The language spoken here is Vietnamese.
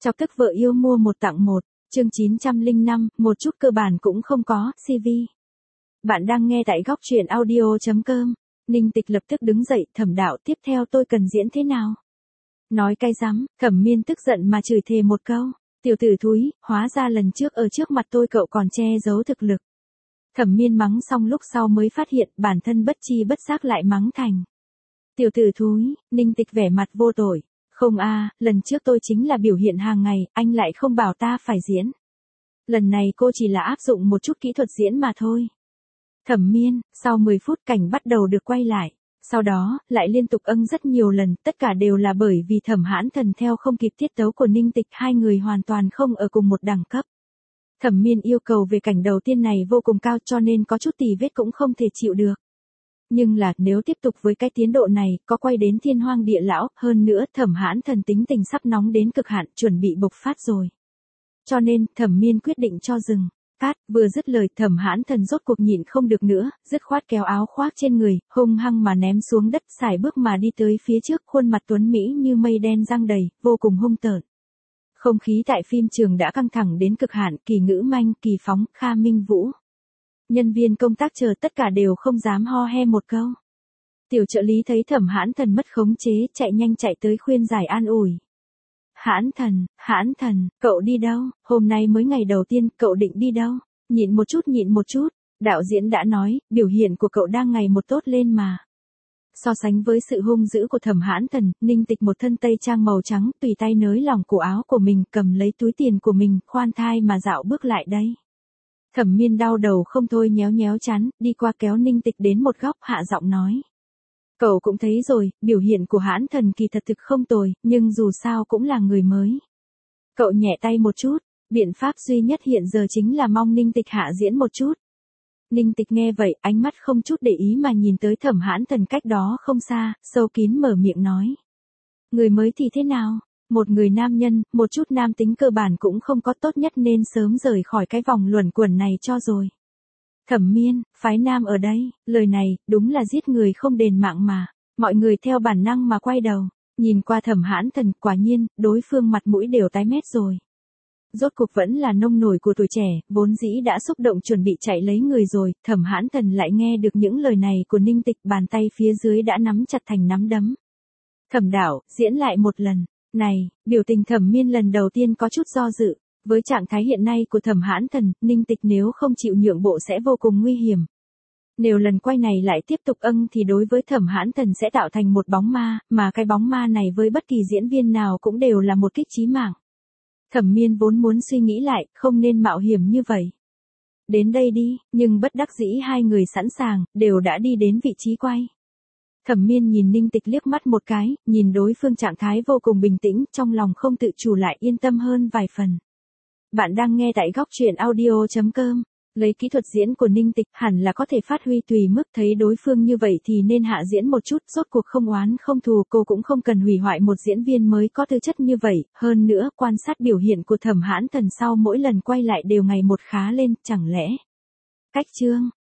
Chọc tức vợ yêu mua một tặng một, chương 905, một chút cơ bản cũng không có, CV. Bạn đang nghe tại góc truyện audio.com. Ninh Tịch lập tức đứng dậy, Thẩm đạo, tiếp theo tôi cần diễn thế nào? Nói cay rắm, Thẩm Miên tức giận mà chửi thề một câu. Tiểu tử thúi, hóa ra lần trước ở trước mặt tôi cậu còn che giấu thực lực. Thẩm Miên mắng xong lúc sau mới phát hiện bản thân bất chi bất giác lại mắng thành. Tiểu tử thúi, Ninh Tịch vẻ mặt vô tội. Không a, lần trước tôi chính là biểu hiện hàng ngày, anh lại không bảo ta phải diễn. Lần này cô chỉ là áp dụng một chút kỹ thuật diễn mà thôi. Thẩm Miên, sau 10 phút cảnh bắt đầu được quay lại. Sau đó, lại liên tục rất nhiều lần, tất cả đều là bởi vì Thẩm Hãn Thần theo không kịp tiết tấu của Ninh Tịch, hai người hoàn toàn không ở cùng một đẳng cấp. Thẩm Miên yêu cầu về cảnh đầu tiên này vô cùng cao cho nên có chút tì vết cũng không thể chịu được. Nhưng là, nếu tiếp tục với cái tiến độ này, có quay đến thiên hoang địa lão, hơn nữa Thẩm Hãn Thần tính tình sắp nóng đến cực hạn, chuẩn bị bộc phát rồi. Cho nên, Thẩm Miên quyết định cho dừng. Cát, vừa dứt lời, Thẩm Hãn Thần rốt cuộc nhịn không được nữa, dứt khoát kéo áo khoác trên người, hung hăng mà ném xuống đất, sải bước mà đi tới phía trước, khuôn mặt tuấn mỹ như mây đen răng đầy, vô cùng hung tợn. Không khí tại phim trường đã căng thẳng đến cực hạn, Kỳ Ngữ Manh, Kỳ Phóng, Kha Minh Vũ. Nhân viên công tác chờ tất cả đều không dám ho he một câu. Tiểu trợ lý thấy Thẩm Hãn Thần mất khống chế, chạy nhanh chạy tới khuyên giải an ủi. Hãn Thần, cậu đi đâu? Hôm nay mới ngày đầu tiên, cậu định đi đâu? Nhịn một chút, đạo diễn đã nói, biểu hiện của cậu đang ngày một tốt lên mà. So sánh với sự hung dữ của Thẩm Hãn Thần, Ninh Tịch một thân tây trang màu trắng, tùy tay nới lỏng cổ áo của mình, cầm lấy túi tiền của mình, khoan thai mà dạo bước lại đây. Thẩm Miên đau đầu không thôi nhéo nhéo chán, đi qua kéo Ninh Tịch đến một góc, hạ giọng nói. Cậu cũng thấy rồi, biểu hiện của Hãn Thần kỳ thật thực không tồi, nhưng dù sao cũng là người mới. Cậu nhẹ tay một chút, biện pháp duy nhất hiện giờ chính là mong Ninh Tịch hạ diễn một chút. Ninh Tịch nghe vậy, ánh mắt không chút để ý mà nhìn tới Thẩm Hãn Thần cách đó không xa, sâu kín mở miệng nói. Người mới thì thế nào? Một người nam nhân, một chút nam tính cơ bản cũng không có, tốt nhất nên sớm rời khỏi cái vòng luẩn quẩn này cho rồi. Thẩm Miên, phái nam ở đây, lời này, đúng là giết người không đền mạng mà. Mọi người theo bản năng mà quay đầu, nhìn qua Thẩm Hãn Thần, quả nhiên, đối phương mặt mũi đều tái mét rồi. Rốt cuộc vẫn là nông nổi của tuổi trẻ, vốn dĩ đã xúc động chuẩn bị chạy lấy người rồi, Thẩm Hãn Thần lại nghe được những lời này của Ninh Tịch, bàn tay phía dưới đã nắm chặt thành nắm đấm. Thẩm đạo, diễn lại một lần. Này, biểu tình Thẩm Miên lần đầu tiên có chút do dự. Với trạng thái hiện nay của Thẩm Hãn Thần, Ninh Tịch nếu không chịu nhượng bộ sẽ vô cùng nguy hiểm. Nếu lần quay này lại tiếp tục thì đối với Thẩm Hãn Thần sẽ tạo thành một bóng ma, mà cái bóng ma này với bất kỳ diễn viên nào cũng đều là một kích chí mạng. Thẩm Miên vốn muốn suy nghĩ lại, không nên mạo hiểm như vậy. Đến đây đi, nhưng bất đắc dĩ hai người sẵn sàng, đều đã đi đến vị trí quay. Thẩm Miên nhìn Ninh Tịch liếc mắt một cái, nhìn đối phương trạng thái vô cùng bình tĩnh, trong lòng không tự chủ lại yên tâm hơn vài phần. Bạn đang nghe tại góc truyện audio.com. Lấy kỹ thuật diễn của Ninh Tịch hẳn là có thể phát huy tùy mức, thấy đối phương như vậy thì nên hạ diễn một chút, rốt cuộc không oán không thù, cô cũng không cần hủy hoại một diễn viên mới có tư chất như vậy, hơn nữa quan sát biểu hiện của Thẩm Hãn Thần sau mỗi lần quay lại đều ngày một khá lên, chẳng lẽ. Cách chương,